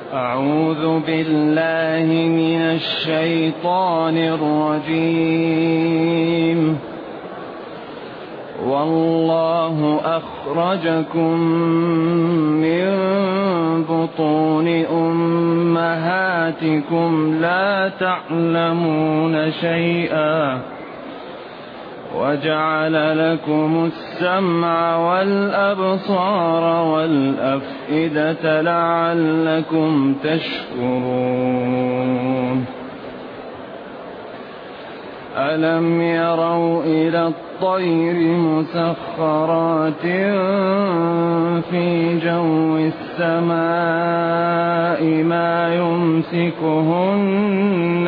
أعوذ بالله من الشيطان الرجيم. والله أخرجكم من بطون أمهاتكم لا تعلمون شيئا وجعل لكم السمع والأبصار والأفئدة لعلكم تشكرون. ألم يروا إلى الطير مسخرات في جو السماء ما يمسكهن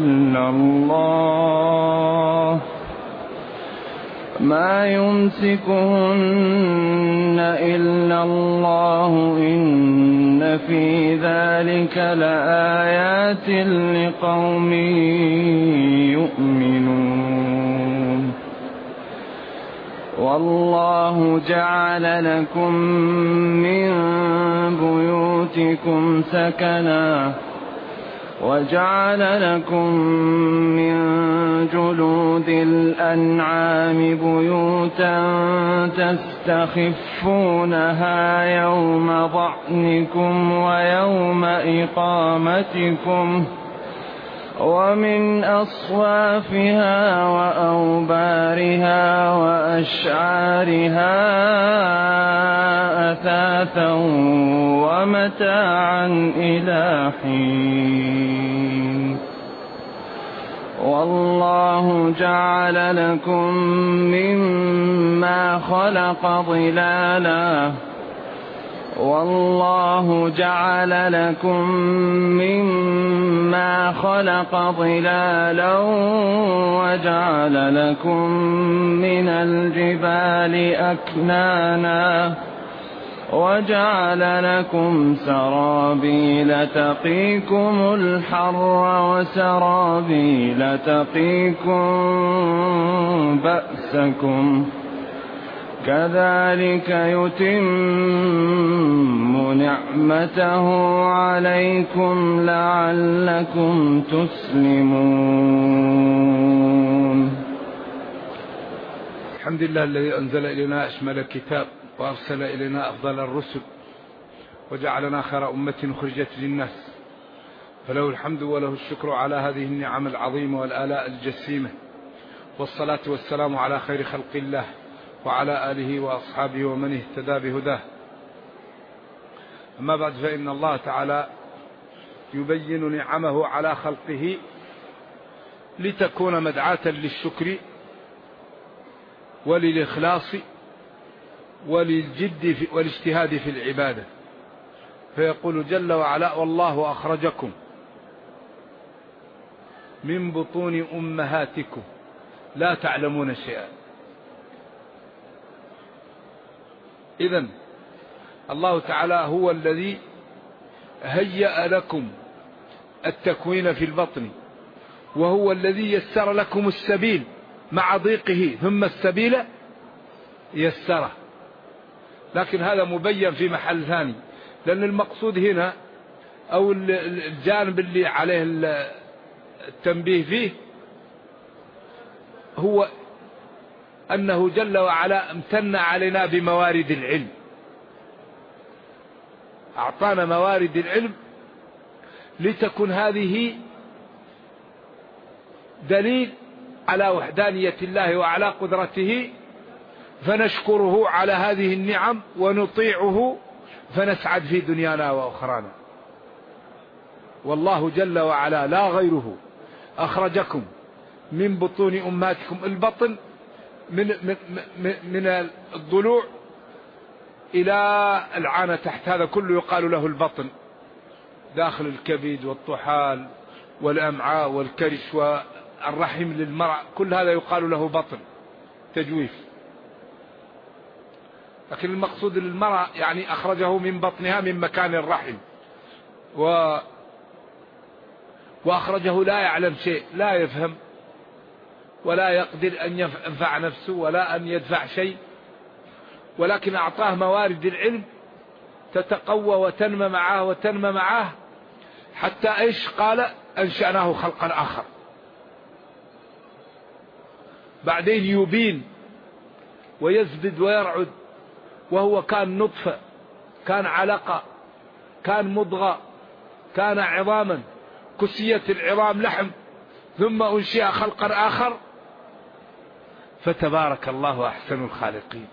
إلا الله إن في ذلك لآيات لقوم يؤمنون. والله جعل لكم من بيوتكم سكنا وجعل لكم من جلود الأنعام بيوتا تستخفونها يوم ضعنكم ويوم إقامتكم ومن أصوافها وأوبارها وأشعارها أثاثا ومتاعا إلى حين. والله جعل لكم مما خلق ظلالا وجعل لكم من الجبال أكنانا وجعل لكم سرابيل تقيكم الحر وسرابيل تقيكم بأسكم كذلك يتم نعمته عليكم لعلكم تسلمون. الحمد لله الذي أنزل إلينا أشمل الكتاب وأرسل إلينا أفضل الرسل وجعلنا خير أمة خرجت للناس، فله الحمد وله الشكر على هذه النعم العظيمة والآلاء الجسيمة، والصلاة والسلام على خير خلق الله وعلى آله وأصحابه ومن اهتدى بهداه. أما بعد، فإن الله تعالى يبين نعمه على خلقه لتكون مدعاة للشكر وللإخلاص وللجد والاجتهاد في العبادة، فيقول جل وعلا: والله أخرجكم من بطون أمهاتكم لا تعلمون شيئا. إذن الله تعالى هو الذي هيأ لكم التكوين في البطن، وهو الذي يسر لكم السبيل مع ضيقه، ثم السبيل يسره. لكن هذا مبين في محل ثاني، لأن المقصود هنا أو الجانب اللي عليه التنبيه فيه هو أنه جل وعلا امتن علينا بموارد العلم، أعطانا موارد العلم لتكن هذه دليل على وحدانية الله وعلى قدرته، فنشكره على هذه النعم ونطيعه فنسعد في دنيانا وأخرانا. والله جل وعلا لا غيره أخرجكم من بطون أمهاتكم، البطن من الضلوع إلى العانة تحت، هذا كله يقال له البطن، داخل الكبد والطحال والأمعاء والكرش والرحم للمرأة، كل هذا يقال له بطن تجويف. لكن المقصود للمرأة يعني أخرجه من بطنها من مكان الرحم، وأخرجه لا يعلم شيء، لا يفهم ولا يقدر أن ينفع نفسه ولا أن يدفع شيء، ولكن أعطاه موارد العلم تتقوى وتنمى معه حتى إيش قال أنشأناه خلقا آخر. بعدين يبين ويزبد ويرعد، وهو كان نطفة، كان علقة، كان مضغة، كان عظاما، كسيت العظام لحم، ثم أنشئ خلقا آخر، فتبارك الله أحسن الخالقين.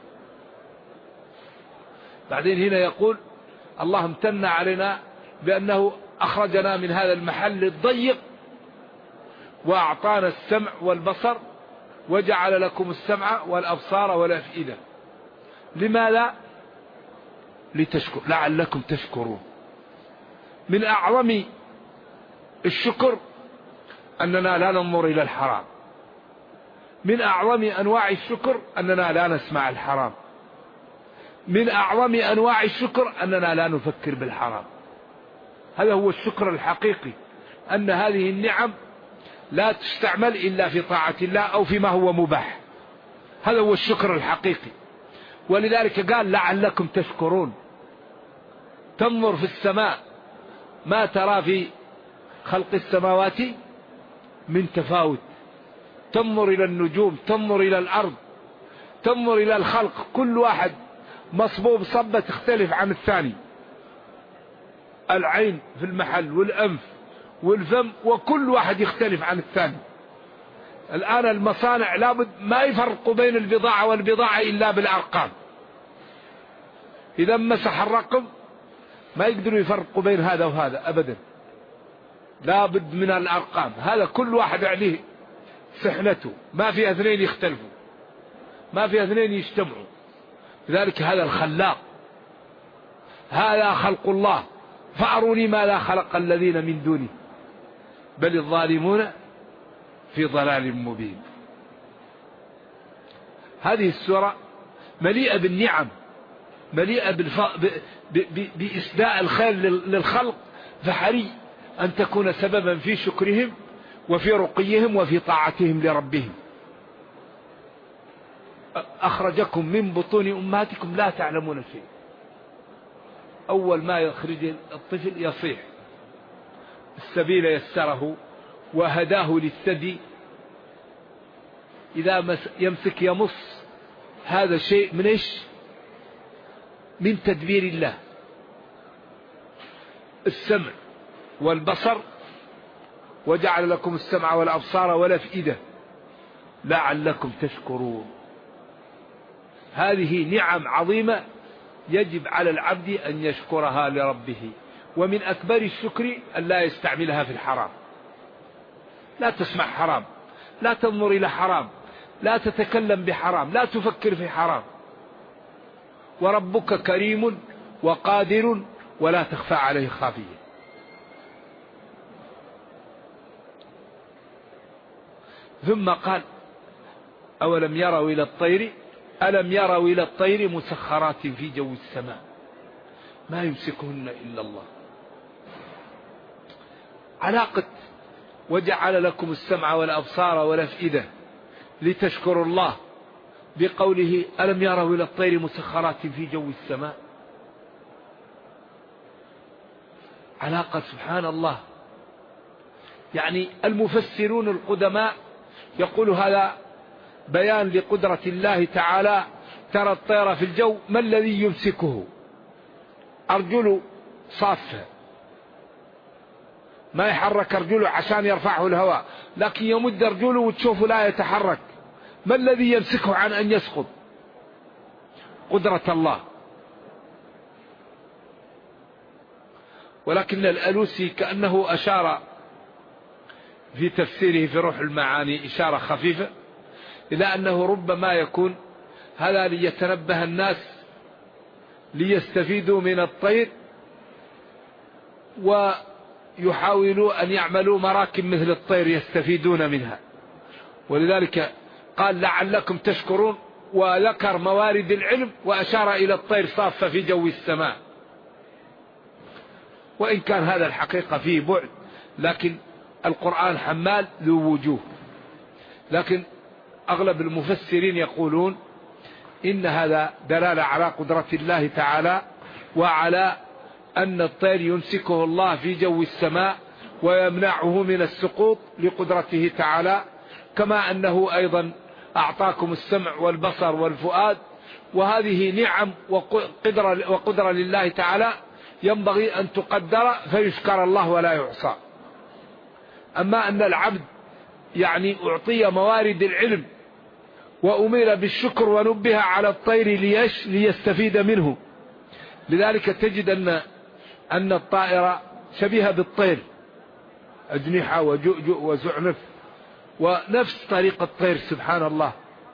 بعدين هنا يقول الله امتن علينا بأنه أخرجنا من هذا المحل الضيق وأعطانا السمع والبصر وجعل لكم السمع والأبصار والأفئدة. لماذا؟ لتشكر، لعلكم تشكرون. من أعظم الشكر أننا لا ننظر إلى الحرام. من أعظم أنواع الشكر أننا لا نسمع الحرام. من أعظم أنواع الشكر أننا لا نفكر بالحرام. هذا هو الشكر الحقيقي، أن هذه النعم لا تستعمل إلا في طاعة الله أو فيما هو مباح. هذا هو الشكر الحقيقي. ولذلك قال لعلكم تشكرون. تنظر في السماء ما ترى في خلق السماوات من تفاوت، تنظر إلى النجوم، تنظر إلى الأرض، تنظر إلى الخلق، كل واحد مصبوب صبة تختلف عن الثاني. العين في المحل والأنف والفم، وكل واحد يختلف عن الثاني. الآن المصانع لابد ما يفرقوا بين البضاعة والبضاعة إلا بالأرقام. إذا مسح الرقم ما يقدروا يفرقوا بين هذا وهذا أبدا، لابد من الأرقام. هذا كل واحد عليه سحنته، ما في اثنين يختلفوا، ما في اثنين يجتمعوا. لذلك هذا الخلاق، هذا خلق الله، فأروني ما لا خلق الذين من دونه بل الظالمون في ضلال مبين. هذه السورة مليئة بالنعم، مليئة بإسداء الخير للخلق، فحري أن تكون سببا في شكرهم وفي رقيهم وفي طاعتهم لربهم. أخرجكم من بطون أمهاتكم لا تعلمون شيء. أول ما يخرج الطفل يصيح، السبيل يسره وهداه للثدي، إذا يمسك يمص. هذا شيء من إيش؟ من تدبير الله. السمع والبصر، وجعل لكم السمع والأبصار والأفئدة لعلكم تشكرون. هذه نعم عظيمة يجب على العبد أن يشكرها لربه. ومن أكبر الشكر أن لا يستعملها في الحرام. لا تسمع حرام، لا تنظر إلى حرام، لا تتكلم بحرام، لا تفكر في حرام. وربك كريم وقادر ولا تخفى عليه خافية. ثم قال أولم يروا إلى الطير، ألم يروا إلى الطير مسخرات في جو السماء ما يمسكهن إلا الله. علاقة وجعل لكم السمع والأبصار والأفئدة لتشكروا الله بقوله ألم يروا إلى الطير مسخرات في جو السماء. علاقة سبحان الله. يعني المفسرون القدماء يقول هذا بيان لقدرة الله تعالى. ترى الطير في الجو، ما الذي يمسكه؟ أرجله صافة، ما يحرك أرجله عشان يرفعه الهواء، لكن يمد أرجله وتشوفه لا يتحرك. ما الذي يمسكه عن أن يسقط؟ قدرة الله. ولكن الألوسي كأنه أشار في تفسيره في روح المعاني إشارة خفيفة إلى أنه ربما يكون هذا ليتنبه الناس ليستفيدوا من الطير ويحاولوا أن يعملوا مراكب مثل الطير يستفيدون منها. ولذلك قال لعلكم تشكرون، وذكر موارد العلم وأشار إلى الطير صافة في جو السماء. وإن كان هذا الحقيقة فيه بعد، لكن القرآن حمال ذو وجوه. لكن أغلب المفسرين يقولون إن هذا دلالة على قدرة الله تعالى وعلى أن الطير يمسكه الله في جو السماء ويمنعه من السقوط لقدرته تعالى، كما أنه أيضا أعطاكم السمع والبصر والفؤاد، وهذه نعم وقدرة لله تعالى ينبغي أن تقدر فيشكر الله ولا يعصى. أما أن العبد يعني أعطي موارد العلم وأمر بالشكر ونبه على الطير ليستفيد منه، لذلك تجد أن الطائر شبيه بالطير، أجنحة وجؤجؤ وزعنف، ونفس طريقة الطير سبحان الله.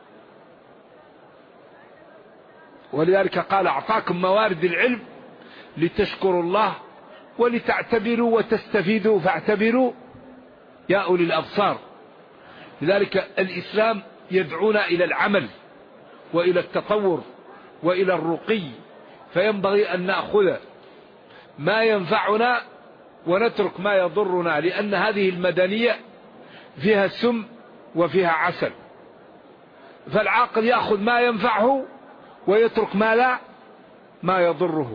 ولذلك قال أعطاكم موارد العلم لتشكروا الله ولتعتبروا وتستفيدوا، فاعتبروا يا أولي الأبصار. لذلك الإسلام يدعونا إلى العمل وإلى التطور وإلى الرقي، فينبغي أن نأخذ ما ينفعنا ونترك ما يضرنا، لأن هذه المدنية فيها سم وفيها عسل. فالعاقل يأخذ ما ينفعه ويترك ما يضره.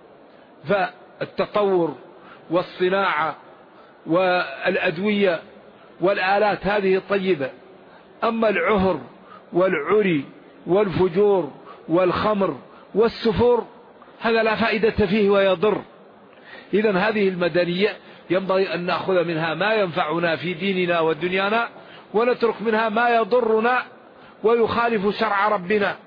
فالتطور والصناعة والأدوية والآلات هذه طيبة، أما العهر والعري والفجور والخمر والسفور هذا لا فائدة فيه ويضر. إذن هذه المدنية ينبغي أن نأخذ منها ما ينفعنا في ديننا ودنيانا، ونترك منها ما يضرنا ويخالف شرع ربنا،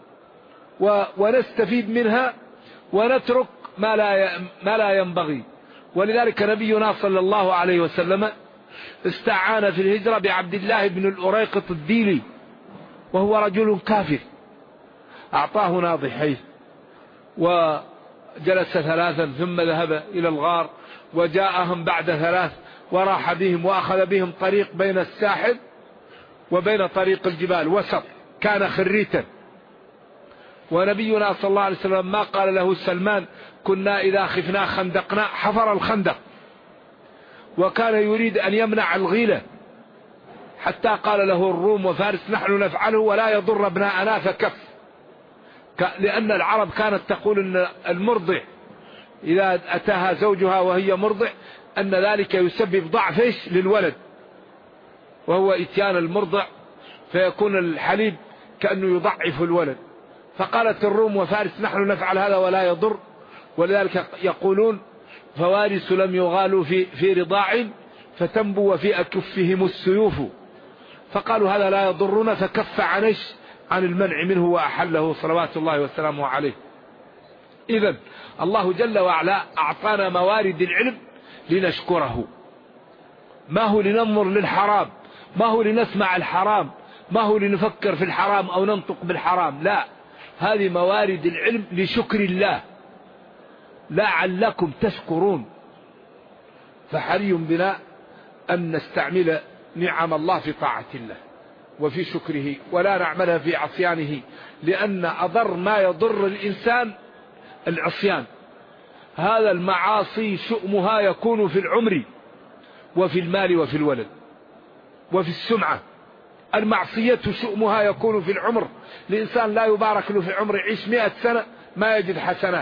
ونستفيد منها ونترك ما لا ينبغي. ولذلك نبينا صلى الله عليه وسلم استعان في الهجرة بعبد الله بن الأريقط الديلي، وهو رجل كافر، أعطاه ناضحيه وجلس 3 ثم ذهب إلى الغار، وجاءهم بعد 3 وراح بهم وأخذ بهم طريق بين الساحل وبين طريق الجبال، وسط كان خريتا. ونبينا صلى الله عليه وسلم ما قال له سلمان كنا إذا خفنا خندقنا، حفر الخندق، وكان يريد أن يمنع الغيلة، حتى قال له الروم وفارس نحن نفعله ولا يضر ابناءنا فكف. لأن العرب كانت تقول أن المرضع إذا أتاها زوجها وهي مرضع أن ذلك يسبب ضعف للولد، وهو إتيان المرضع فيكون الحليب كأنه يضعف الولد. فقالت الروم وفارس نحن نفعل هذا ولا يضر. ولذلك يقولون فوارس لم يغالوا في رضاع فتنبو وفي أكفهم السيوف، فقالوا هذا لا يضرنا فكف عن المنع منه وأحله صلوات الله وسلامه عليه. إذن الله جل وعلا أعطانا موارد العلم لنشكره، ما هو لننظر للحرام، ما هو لنسمع الحرام، ما هو لنفكر في الحرام أو ننطق بالحرام، لا، هذه موارد العلم لشكر الله لعلكم تشكرون. فحري بنا أن نستعمل نعم الله في طاعة الله وفي شكره، ولا نعملها في عصيانه، لأن أضر ما يضر الإنسان العصيان. هذا المعاصي شؤمها يكون في العمر وفي المال وفي الولد وفي السمعة. المعصية شؤمها يكون في العمر، الإنسان لا يبارك له في عمر، يعيش 100 سنة ما يجد حسنات،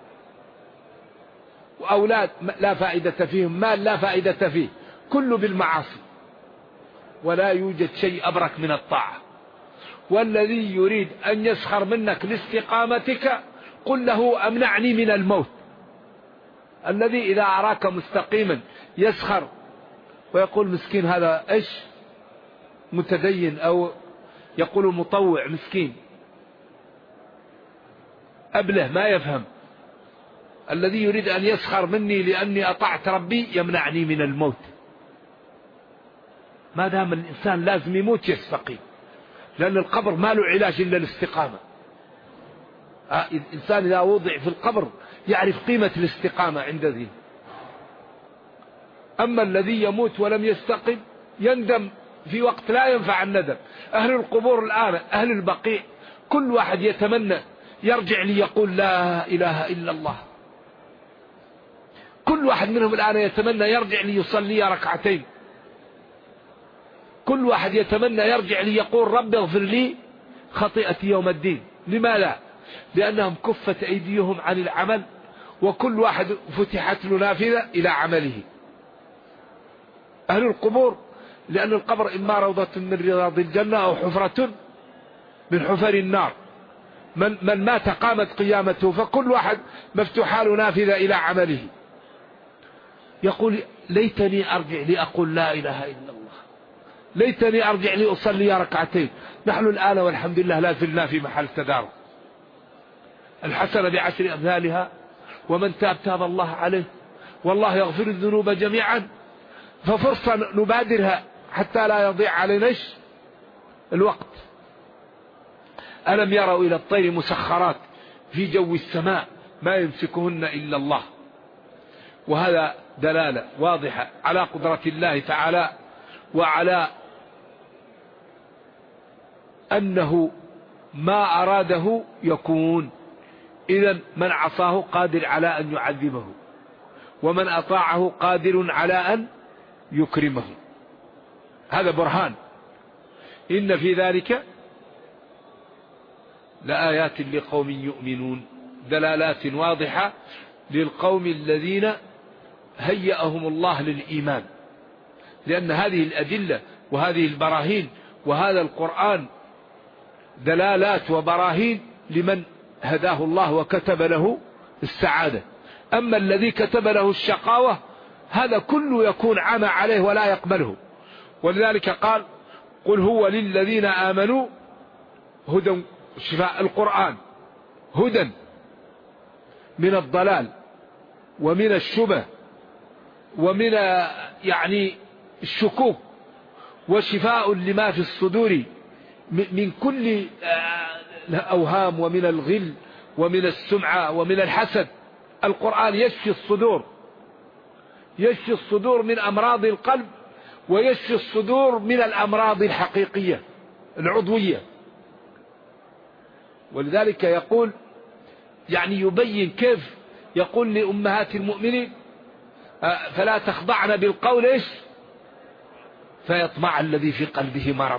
وأولاد لا فائدة فيهم، مال لا فائدة فيه، كله بالمعاصي، ولا يوجد شيء أبرك من الطاعة. والذي يريد أن يسخر منك لاستقامتك قل له أمنعني من الموت. الذي إذا أراك مستقيما يسخر ويقول مسكين هذا إيش متدين، أو يقول مطوع مسكين أبله ما يفهم. الذي يريد أن يسخر مني لأني أطعت ربي يمنعني من الموت. ما دام الإنسان لازم يموت يستقيم، لأن القبر ما له علاج إلا الاستقامة. الإنسان إذا وضع في القبر يعرف قيمة الاستقامة عند ذي. أما الذي يموت ولم يستقم يندم في وقت لا ينفع الندم. أهل القبور الآن، أهل البقيع، كل واحد يتمنى يرجع ليقول لا إله إلا الله. كل واحد منهم الآن يتمنى يرجع ليصلي ركعتين. كل واحد يتمنى يرجع ليقول رب اغفر لي خطيئتي يوم الدين. لماذا؟ لأنهم كفت أيديهم عن العمل وكل واحد فتحت له نافذة إلى عمله. أهل القبور لأن القبر إما روضة من رياض الجنة أو حفرة من حفر النار، من مات قامت قيامته، فكل واحد مفتوح له نافذة إلى عمله. يقول ليتني أرجع لأقول لا إله إلا الله، ليتني أرجع لأصلي ركعتين. نحن الآن والحمد لله لا زلنا في محل تدارك. الحسنة بعشر أمثالها، ومن تاب تاب الله عليه، والله يغفر الذنوب جميعا. ففرصة نبادرها حتى لا يضيع علينا الوقت. ألم يروا إلى الطير مسخرات في جو السماء ما يمسكهن إلا الله. وهذا دلالة واضحة على قدرة الله تعالى وعلى أنه ما أراده يكون. إذن من عصاه قادر على أن يعذبه، ومن أطاعه قادر على أن يكرمه. هذا برهان. إن في ذلك لآيات لقوم يؤمنون، دلالات واضحة للقوم الذين هيأهم الله للإيمان. لأن هذه الأدلة وهذه البراهين وهذا القرآن دلالات وبراهين لمن هداه الله وكتب له السعادة. أما الذي كتب له الشقاوة هذا كله يكون عمى عليه ولا يقبله. ولذلك قال قل هو للذين آمنوا هدى شفاء. القرآن هدى من الضلال ومن الشبه ومن يعني الشكوك، وشفاء لما في الصدور من كل الأوهام ومن الغل ومن السمعة ومن الحسد. القرآن يشفي الصدور، يشفي الصدور من أمراض القلب، ويشفي الصدور من الأمراض الحقيقية العضوية. ولذلك يقول يعني يبين كيف يقول لأمهات المؤمنين فلا تخضعن بالقول إيش فيطمع الذي في قلبه مرض.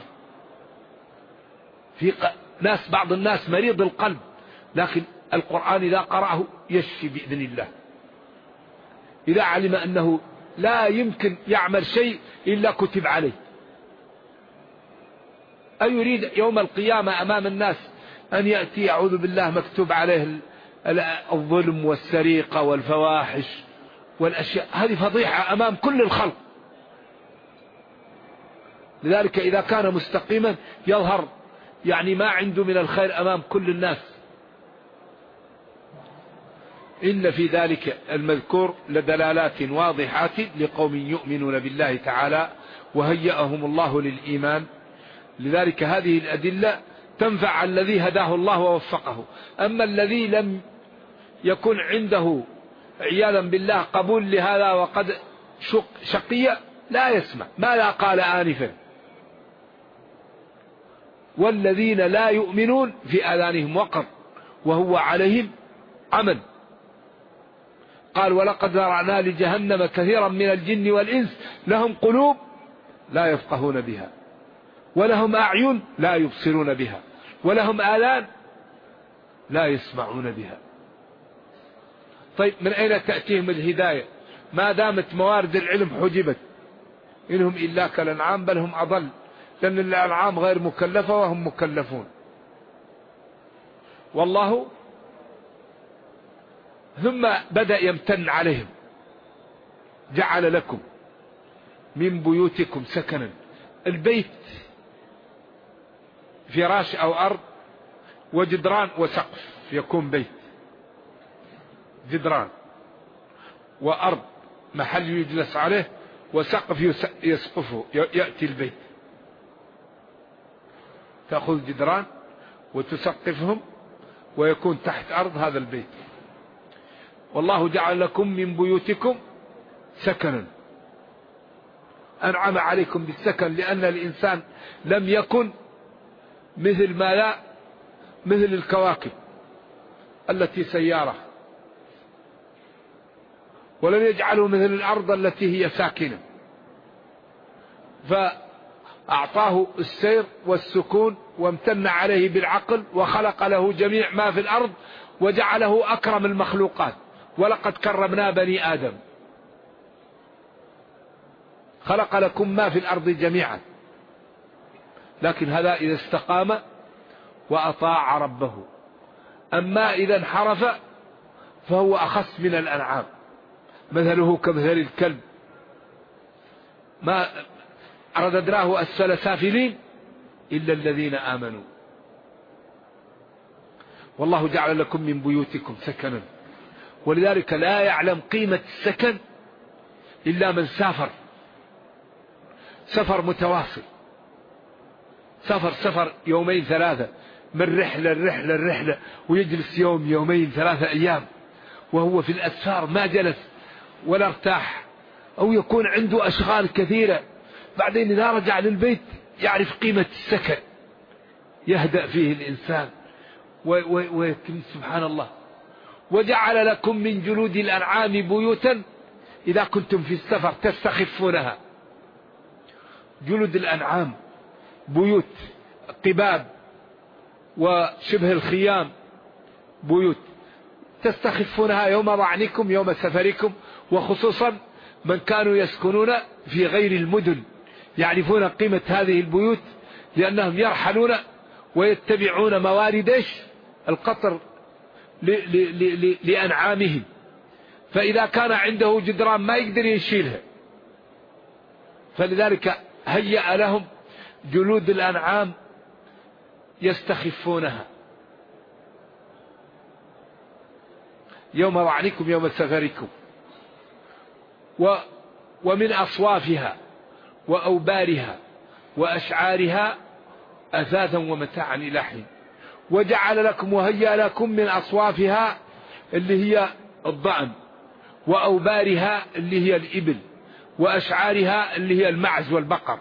في بعض الناس مريض القلب، لكن القرآن إذا قرأه يشفي بإذن الله. إذا علم أنه لا يمكن يعمل شيء إلا كتب عليه، أي يريد يوم القيامة أمام الناس أن يأتي أعوذ بالله مكتوب عليه الظلم والسرقة والفواحش والأشياء هذه فضيحة أمام كل الخلق. لذلك إذا كان مستقيما يظهر يعني ما عنده من الخير أمام كل الناس. إن في ذلك المذكور لدلالات واضحات لقوم يؤمنون بالله تعالى وهيأهم الله للإيمان. لذلك هذه الأدلة تنفع الذي هداه الله ووفقه. أما الذي لم يكن عنده عياذا بالله قبول لهذا وقد شقي لا يسمع. ماذا قال آنفا؟ والذين لا يؤمنون في آذانهم وقر وهو عليهم عمى. قال ولقد ذرأنا لجهنم كثيرا من الجن والإنس لهم قلوب لا يفقهون بها، ولهم أعين لا يبصرون بها، ولهم آذان لا يسمعون بها. طيب من أين تأتيهم الهداية ما دامت موارد العلم حجبت؟ إنهم إلا كالأنعام بل هم أضل، لأن الأنعام غير مكلفة وهم مكلفون. والله ثم بدأ يمتن عليهم جعل لكم من بيوتكم سكنا. البيت فراش أو أرض وجدران وسقف يكون بيت. جدران وأرض محل يجلس عليه وسقف يسقفه يأتي البيت. تأخذ جدران وتسقفهم ويكون تحت أرض هذا البيت. والله جعل لكم من بيوتكم سكنا، أنعم عليكم بالسكن لأن الإنسان لم يكن مثل ما لا مثل الكواكب التي سيارة، ولم يجعله مثل الأرض التي هي ساكنة، فأعطاه السير والسكون وامتن عليه بالعقل وخلق له جميع ما في الأرض وجعله أكرم المخلوقات ولقد كرمنا بني آدم، خلق لكم ما في الأرض جميعا. لكن هذا إذا استقام وأطاع ربه. أما إذا انحرف فهو أخص من الأنعام، مثله كمثل الكلب، ما رددناه أسفل سافلين إلا الذين آمنوا. والله جعل لكم من بيوتكم سكنا، ولذلك لا يعلم قيمة السكن إلا من سافر، سفر متواصل، سفر يومين ثلاثة، من رحلة الرحلة، ويجلس يوم يومين ثلاثة أيام وهو في الأسفار ما جلس ولا ارتاح، أو يكون عنده أشغال كثيرة، بعدين إذا رجع للبيت يعرف قيمة السكن، يهدأ فيه الإنسان ويتم. سبحان الله. وجعل لكم من جلود الأنعام بيوتا إذا كنتم في السفر تستخفونها. جلود الأنعام بيوت، قباب وشبه الخيام، بيوت تستخفونها يوم ظعنكم يوم سفركم، وخصوصا من كانوا يسكنون في غير المدن يعرفون قيمة هذه البيوت، لأنهم يرحلون ويتبعون موارد القطر لأنعامهم، فإذا كان عنده جدران ما يقدر يشيلها، فلذلك هيأ لهم جلود الأنعام يستخفونها يوم ظعنكم يوم سفركم. ومن أصوافها وأوبارها وأشعارها أثاثا ومتاعا إلى حين. وجعل لكم وهيأ لكم من أصوافها اللي هي الضأن، وأوبارها اللي هي الإبل، وأشعارها اللي هي المعز والبقر.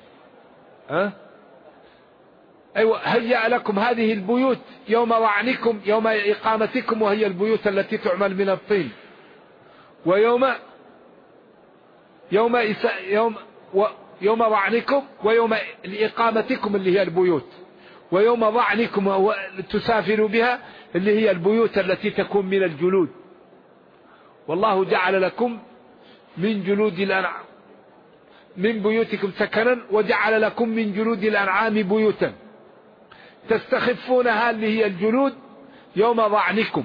أيوة، هيأ لكم هذه البيوت يوم ظعنكم يوم إقامتكم، وهي البيوت التي تعمل من الطين، يوم ظعنكم ويوم إقامتكم اللي هي البيوت، ويوم ظعنكم تسافروا بها اللي هي البيوت التي تكون من الجلود. والله جعل لكم من جلود الأنعام من بيوتكم سكنا، وجعل لكم من جلود الأنعام بيوتا تستخفونها اللي هي الجلود يوم ظعنكم،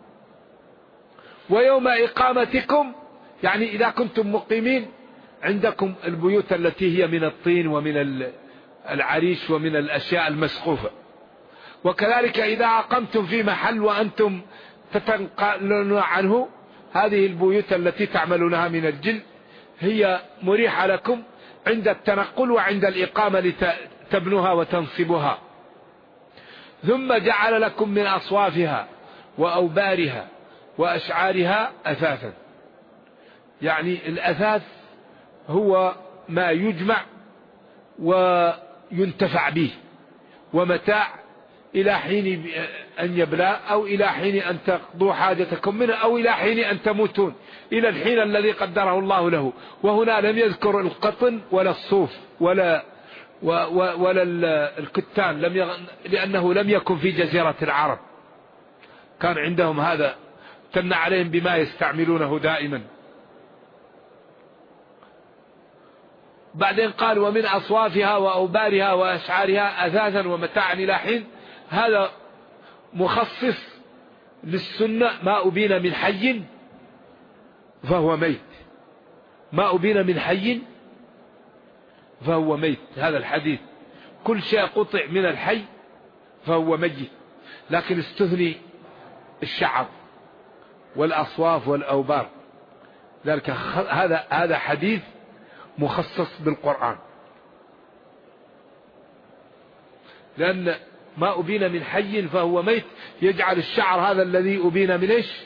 ويوم إقامتكم يعني إذا كنتم مقيمين عندكم البيوت التي هي من الطين ومن العريش ومن الأشياء المسقوفة. وكذلك إذا أقمتم في محل وأنتم تتنقلون عنه، هذه البيوت التي تعملونها من الجلد هي مريحة لكم عند التنقل وعند الإقامة لتبنوها وتنصبها. ثم جعل لكم من أصوافها وأوبارها وأشعارها أثاثا، يعني الأثاث هو ما يجمع وينتفع به، ومتاع إلى حين أن يبلى، أو إلى حين أن تقضوا حاجتكم منه، أو إلى حين أن تموتون، إلى الحين الذي قدره الله له. وهنا لم يذكر القطن ولا الصوف ولا الكتان، لأنه لم يكن في جزيرة العرب، كان عندهم هذا، تمنع عليهم بما يستعملونه دائما. بعدين قال ومن أصوافها وأوبارها وأشعارها أثاثا ومتاعا إلى حين. هذا مخصص للسنة، ما أبين من حي فهو ميت، ما أبين من حي فهو ميت. هذا الحديث كل شيء قطع من الحي فهو ميت، لكن استثني الشعر والأصواف والأوبار. ذلك هذا حديث مخصص بالقرآن، لأن ما أبين من حي فهو ميت يجعل الشعر هذا الذي أبين من إيش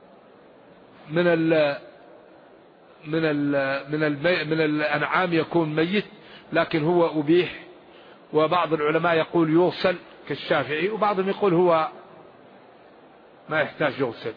من الأنعام يكون ميت، لكن هو أبيح. وبعض العلماء يقول يغسل كالشافعي، وبعضهم يقول هو ما يحتاج يغسل.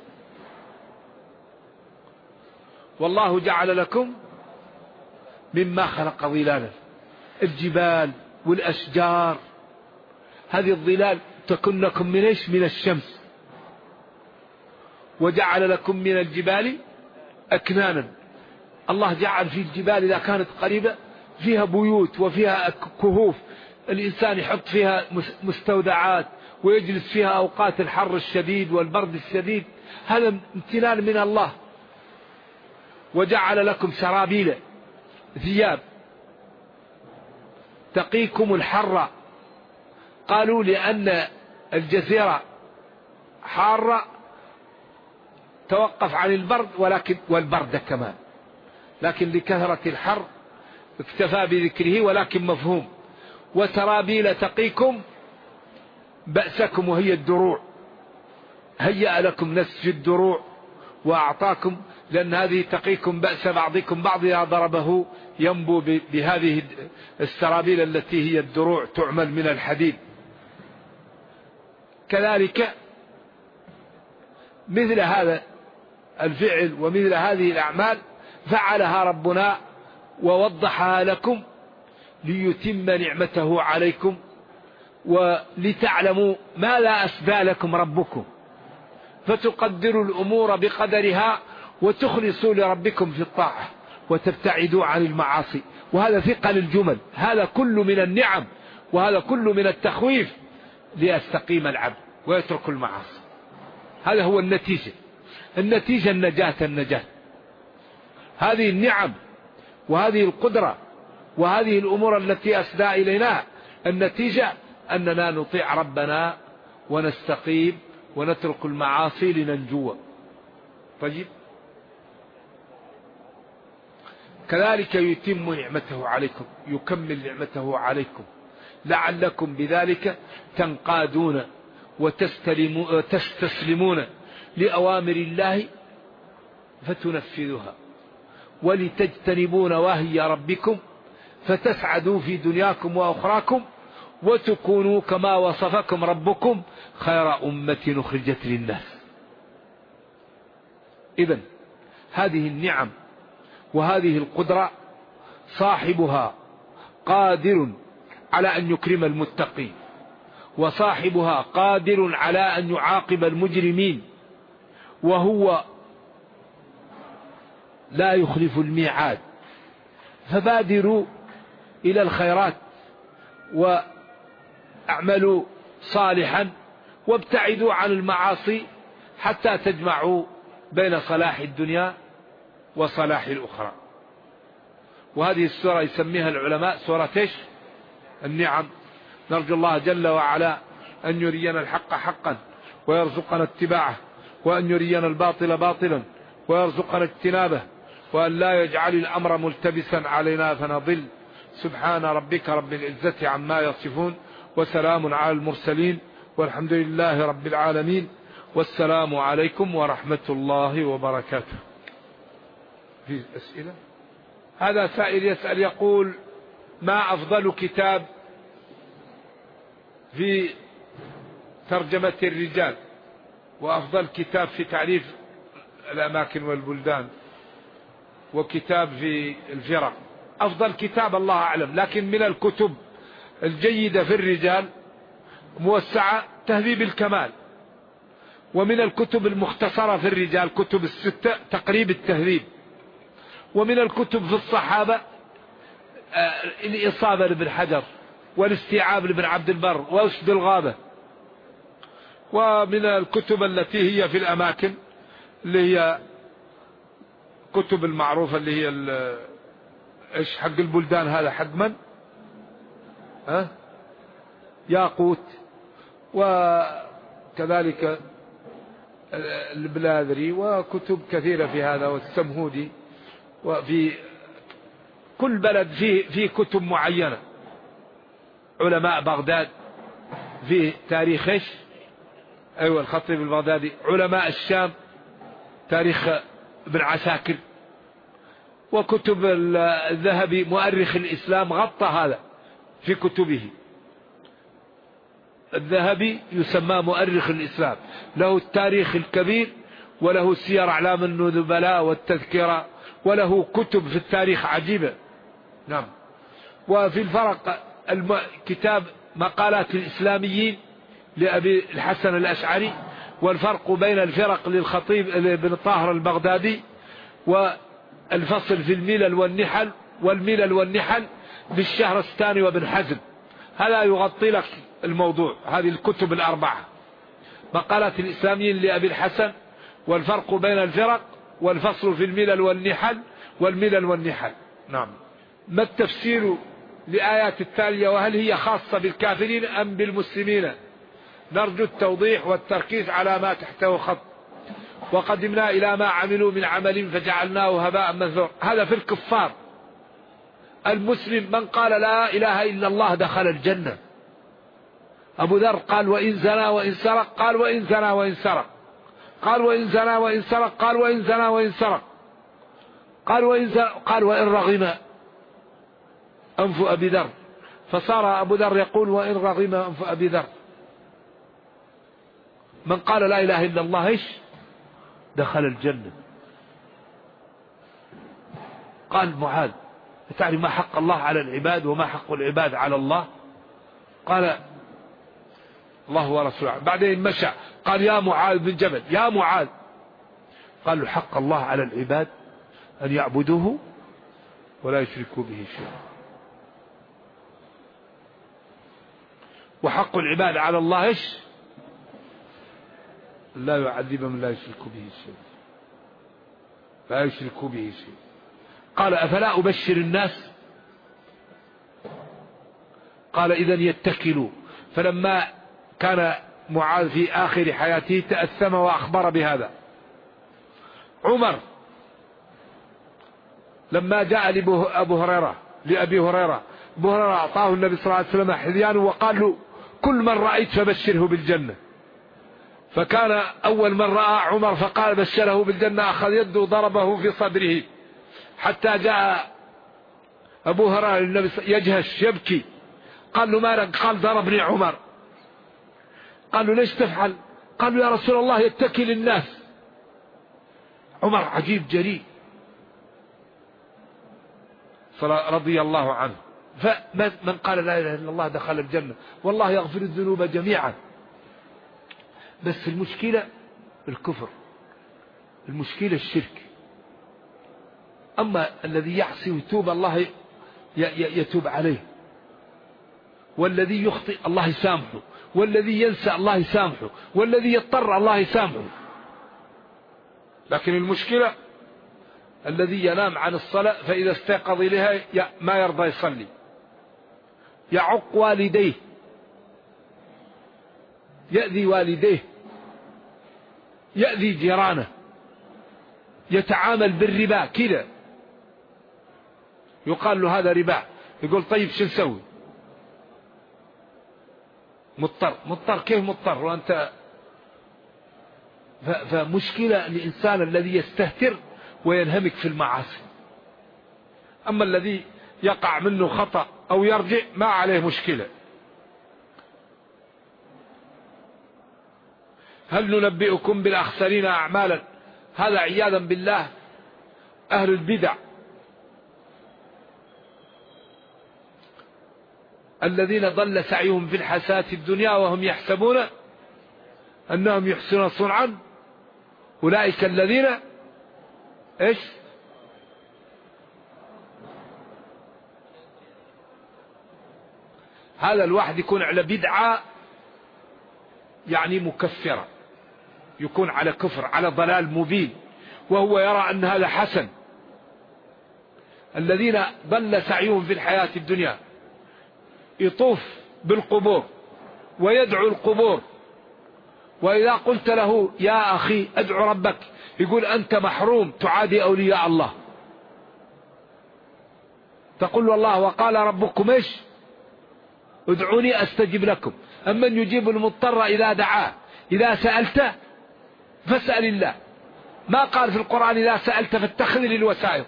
والله جعل لكم مما خلق ظلالا، الجبال والأشجار، هذه الظلال تكون لكم من إيش؟ من الشمس. وجعل لكم من الجبال أكنانا. الله جعل في الجبال إذا كانت قريبة فيها بيوت وفيها كهوف، الإنسان يحط فيها مستودعات ويجلس فيها أوقات الحر الشديد والبرد الشديد، هذا امتنان من الله. وجعل لكم سرابيل ثياب تقيكم الحر، قالوا لأن الجزيرة حارة توقف عن البرد والبرد كمان، لكن لكثرة الحر اكتفى بذكره ولكن مفهوم. وسرابيل تقيكم بأسكم وهي الدروع، هيأ لكم نسج الدروع وأعطاكم، لأن هذه تقيكم بأس بعضكم بعض إذا ضربه ينبو بهذه السرابيل التي هي الدروع تعمل من الحديد. كذلك مثل هذا الفعل ومثل هذه الأعمال فعلها ربنا ووضحها لكم ليتم نعمته عليكم ولتعلموا ما لا أسدى لكم ربكم، فتقدروا الأمور بقدرها وتخلصوا لربكم في الطاعة وتبتعدوا عن المعاصي. وهذا ثقل الجمل، هذا كل من النعم وهذا كل من التخويف ليستقيم العبد ويترك المعاصي. هذا هو النتيجة النجاة. هذه النعم وهذه القدرة وهذه الأمور التي أسدى إلينا، النتيجة أننا نطيع ربنا ونستقيم ونترك المعاصي لننجو. طيب، كذلك يتم نعمته عليكم، يكمل نعمته عليكم لعلكم بذلك تنقادون وتستسلمون لأوامر الله فتنفذها، ولتجتنبوا نواهي ربكم فتسعدوا في دنياكم وأخراكم، وتكونوا كما وصفكم ربكم خير أمة أخرجت للناس. إذن هذه النعم وهذه القدرة صاحبها قادر على أن يكرم المتقين، وصاحبها قادر على أن يعاقب المجرمين، وهو لا يخلف الميعاد. فبادروا إلى الخيرات واعملوا صالحا وابتعدوا عن المعاصي حتى تجمعوا بين صلاح الدنيا وصلاح الأخرى. وهذه السورة يسميها العلماء سورة النعم. نرجو الله جل وعلا أن يرينا الحق حقا ويرزقنا اتباعه، وأن يرينا الباطل باطلا ويرزقنا اجتنابه، وأن لا يجعل الأمر ملتبسا علينا فنضل. سبحان ربك رب العزة عما يصفون، وسلام على المرسلين، والحمد لله رب العالمين، والسلام عليكم ورحمة الله وبركاته. في أسئلة؟ هذا سائل يسأل يقول: ما أفضل كتاب في ترجمة الرجال، وأفضل كتاب في تعريف الأماكن والبلدان، وكتاب في الفرق؟ أفضل كتاب الله أعلم، لكن من الكتب الجيدة في الرجال موسعة تهذيب الكمال، ومن الكتب المختصرة في الرجال كتب الستة تقريب التهذيب، ومن الكتب في الصحابة الإصابة لابن حجر، والاستيعاب لابن عبد البر، وأسد الغابة. ومن الكتب التي هي في الأماكن اللي هي كتب المعروفة اللي هي ايش حق البلدان، هذا حق من؟ ياقوت، وكذلك البلاذري، وكتب كثيرة في هذا، والسمهودي. وفي كل بلد فيه كتب معينة. علماء بغداد في تاريخ أيوة الخطيب البغدادي. علماء الشام تاريخ ابن عساكر. وكتب الذهبي مؤرخ الإسلام غطى هذا في كتبه. الذهبي يسمى مؤرخ الإسلام، له التاريخ الكبير، وله سير أعلام النبلاء والتذكرة، وله كتب في التاريخ عجيبة. نعم. وفي الفرق كتاب مقالات الإسلاميين لأبي الحسن الأشعري، والفرق بين الفرق للخطيب بن طاهر البغدادي، والفصل في الملل والنحل، والملل والنحل للشهرستاني وابن حزم. هذا يغطي لك الموضوع، هذه الكتب الأربعة. مقالات الإسلاميين لأبي الحسن، والفرق بين الفرق، والفصل في الملل والنحل، والملل والنحل. نعم. ما التفسير لآيات التالية، وهل هي خاصة بالكافرين أم بالمسلمين؟ نرجو التوضيح والتركيز على ما تحته خط. وقدمنا إلى ما عملوا من عمل فجعلناه هباء منثورا. هذا في الكفار. المسلم من قال لا إله إلا الله دخل الجنة. أبو ذر قال وإن زنى وإن سرق، قال وإن زنى وإن سرق، قال وإن زنى وإن سرق، قال وإن زنى وإن سرق، قال وإن زنى، قال وإن رغم أنف أبي ذر، فصار أبو ذر يقول وإن رغم أنف أبي ذر. من قال لا إله إلا الله إيش؟ دخل الجنة. قال معاذ تعرف ما حق الله على العباد وما حق العباد على الله؟ قال الله ورسوله. بعدين مشى قال يا معاذ بن جبل يا معاذ، قال له حق الله على العباد أن يعبدوه ولا يشركوا به شيئا، وحق العباد على الله إيش؟ لا يعذب من لا يشرك به شيئا، لا يشرك به شيئا. قال أفلا أبشر الناس؟ قال إذن يتكلوا. فلما كان معاذ في آخر حياته تأثم وأخبر بهذا. عمر لما جاء لأبي هريرة، أبو هريرة أعطاه النبي صلى الله عليه وسلم حذيان وقال له كل من رأيت فبشره بالجنة. فكان أول من رأى عمر فقال بشره بالجنة، أخذ يده وضربه في صدره حتى جاء أبو هريرة للنبي يجهش يبكي. قال له ما لك؟ قال ضربني عمر. قال له ليش تفعل؟ قال له يا رسول الله يتكل الناس. عمر عجيب جريء رضي الله عنه. فمن قال لا إله إلا الله دخل الجنة، والله يغفر الذنوب جميعا. بس المشكلة الكفر، المشكلة الشرك. أما الذي يعصي ويتوب الله يتوب عليه، والذي يخطئ الله يسامحه، والذي ينسى الله يسامحه، والذي يضطر الله يسامحه. لكن المشكلة الذي ينام عن الصلاة فإذا استيقظ إليها ما يرضى يصلي، يعق والديه، يأذي والديه، يأذي جيرانه، يتعامل بالربا كذا. يقال له هذا ربا، يقول طيب شو نسوي؟ مضطر كيف مضطر وأنت؟ فمشكلة الإنسان الذي يستهتر وينهمك في المعاصي. أما الذي يقع منه خطأ أو يرجع ما عليه مشكلة. هل ننبئكم بالأخسرين أعمالا؟ هذا عياذا بالله أهل البدع الذين ضل سعيهم في الحياة الدنيا وهم يحسبون أنهم يحسنون صنعا، أولئك الذين إيش؟ هذا الواحد يكون على بدعة يعني مكفرة، يكون على كفر، على ضلال مبين، وهو يرى أن هذا حسن. الذين ضل سعيهم في الحياة الدنيا يطوف بالقبور ويدعو القبور، وإذا قلت له يا أخي أدعو ربك يقول أنت محروم، تعادي أولياء الله. تقول والله وقال ربكم إيش؟ ادعوني أستجب لكم. أمن يجيب المضطر إذا دعاه. إذا سألت فاسأل الله. ما قال في القرآن إذا سألت فاتخذ للوسائل.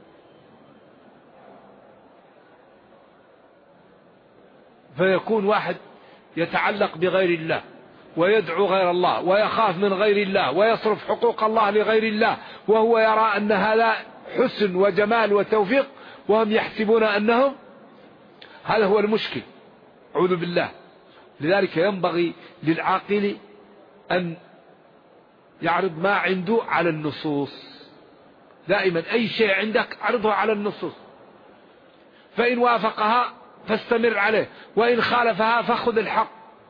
فيكون واحد يتعلق بغير الله ويدعو غير الله ويخاف من غير الله ويصرف حقوق الله لغير الله، وهو يرى أن هذا حسن وجمال وتوفيق، وهم يحسبون أنهم. هذا هو المشكل، أعوذ بالله. لذلك ينبغي للعاقل أن يعرض ما عنده على النصوص. دائما أي شيء عندك عرضه على النصوص، فإن وافقها فاستمر عليه، وإن خالفها فخذ الحق.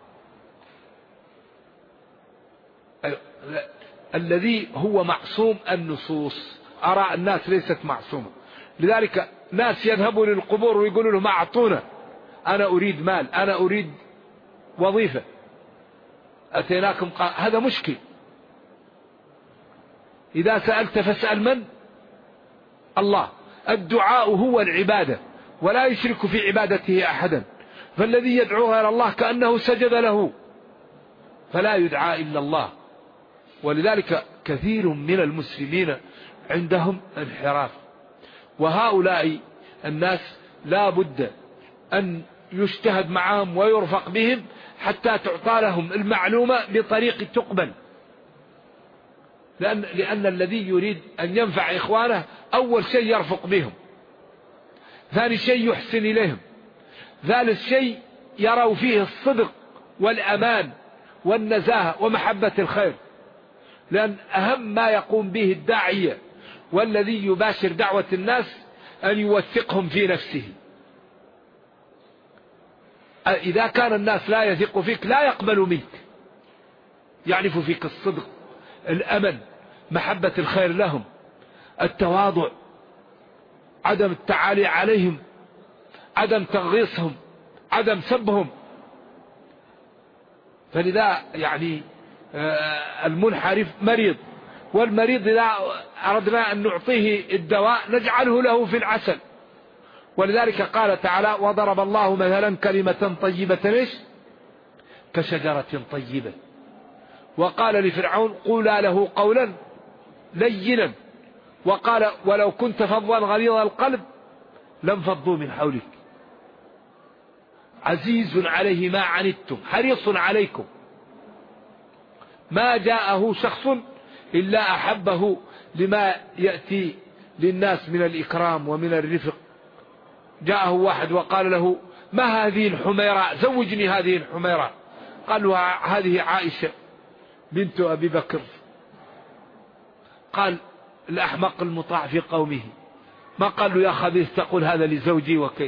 الذي هو معصوم النصوص. آراء الناس ليست معصومة. لذلك ناس يذهبوا للقبور ويقولوا لهم أعطونا، أنا أريد مال، أنا أريد وظيفة، أتيناكم هذا مشكل. إذا سألت فاسأل من؟ الله. الدعاء هو العبادة، ولا يشرك في عبادته أحدا، فالذي يدعو غير الله كأنه سجد له، فلا يدعى إلا الله. ولذلك كثير من المسلمين عندهم انحراف، وهؤلاء الناس لا بد أن يجتهد معهم ويرفق بهم حتى تعطى لهم المعلومة بطريق تقبل. لأن الذي يريد أن ينفع إخوانه أول شيء يرفق بهم، ثاني شيء يحسن إليهم، ثالث شيء يروا فيه الصدق والأمان والنزاهة ومحبة الخير. لأن أهم ما يقوم به الداعية والذي يباشر دعوة الناس أن يوثقهم في نفسه. إذا كان الناس لا يثق فيك لا يقبل منك، يعرف فيك الصدق، الأمن، محبة الخير لهم، التواضع، عدم التعالي عليهم، عدم تغيصهم، عدم سبهم. فلذا يعني المنحرف مريض، والمريض إذا أردنا أن نعطيه الدواء نجعله له في العسل. ولذلك قال تعالى: وضرب الله مثلا كلمة طيبة كشجرة طيبة. وقال لفرعون: قولا له قولا لينا. وقال: ولو كنت فظا غليظ القلب لانفضوا من حولك. عزيز عليه ما عنتم حريص عليكم. ما جاءه شخص إلا أحبه لما يأتي للناس من الإكرام ومن الرفق. جاءه واحد وقال له: ما هذه الحميراء؟ زوجني هذه الحميراء. قال له: هذه عائشة بنت أبي بكر. قال: الأحمق المطاع في قومه، ما قال له: يا خبيث تقول هذا لزوجي وكيف.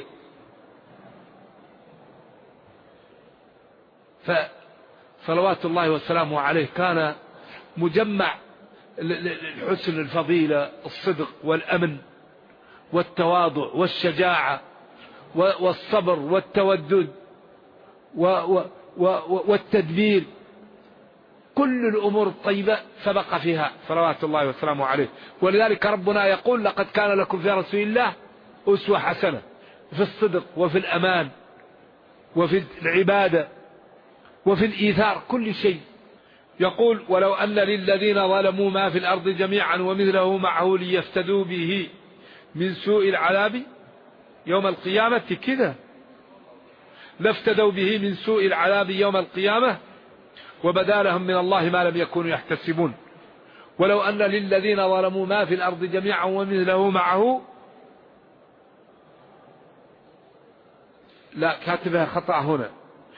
فصلوات الله وسلامه عليه كان مجمع الحسن، الفضيلة، الصدق والأمن والتواضع والشجاعة والصبر والتودد والتدبير. كل الأمور الطيبة سبق فيها صلوات الله وسلامه عليه. ولذلك ربنا يقول: لقد كان لكم في رسول الله أسوة حسنة في الصدق وفي الأمان وفي العبادة وفي الإيثار، كل شيء. يقول: ولو أن للذين ظلموا ما في الأرض جميعا ومثله معه ليفتدوا به من سوء العذاب يوم القيامة كذا، لافتدوا به من سوء العذاب يوم القيامة وبدا لهم من الله ما لم يكونوا يحتسبون. ولو أن للذين ظلموا ما في الأرض جميعا ومثله معه، لا كاتبها خطأ هنا،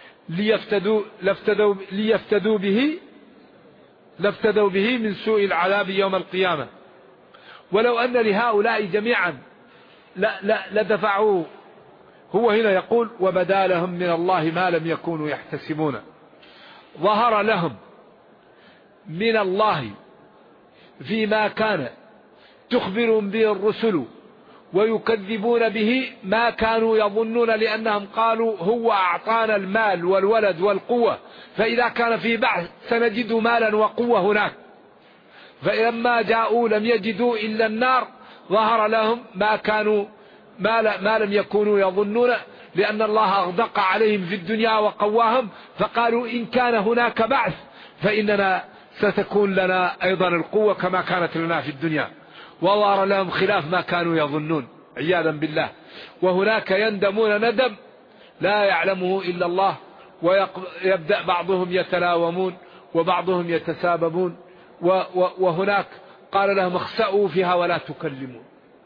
لافتدوا به من سوء العذاب يوم القيامة. ولو أن لهؤلاء جميعا لدفعوه. هو هنا يقول: وبدا لهم من الله ما لم يكونوا يحتسبون. ظهر لهم من الله فيما كان تخبرهم به الرسل ويكذبون به ما كانوا يظنون، لأنهم قالوا: هو أعطانا المال والولد والقوة، فإذا كان في بعث سنجد مالا وقوة هناك. فلما جاءوا لم يجدوا إلا النار. ظهر لهم ما لم يكونوا يظنون، لأن الله أغدق عليهم في الدنيا وقواهم، فقالوا: إن كان هناك بعث فإننا ستكون لنا أيضا القوة كما كانت لنا في الدنيا. وظهر لهم خلاف ما كانوا يظنون عياذا بالله. وهناك يندمون ندم لا يعلمه إلا الله، ويبدأ بعضهم يتلاومون وبعضهم يتساببون. وهناك قال لهم: اخسأوا فيها ولا تكلمون،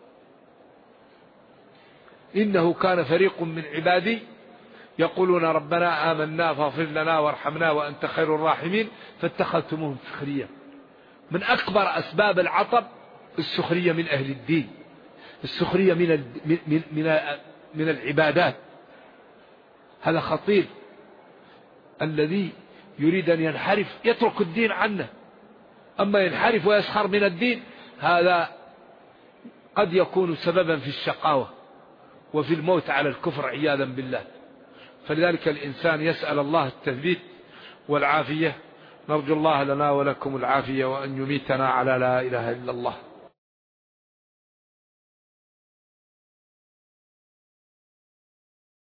إنه كان فريق من عبادي يقولون ربنا آمنا فاغفر لنا وارحمنا وأنت خير الراحمين فاتخذتموهم سخريا. من أكبر أسباب العطب السخرية من أهل الدين، السخرية من العبادات. هذا خطير. الذي يريد أن ينحرف يترك الدين عنه، أما ينحرف ويسخر من الدين هذا قد يكون سببا في الشقاوة وفي الموت على الكفر عياذا بالله. فلذلك الإنسان يسأل الله التثبيت والعافية. نرجو الله لنا ولكم العافية وأن يميتنا على لا إله إلا الله.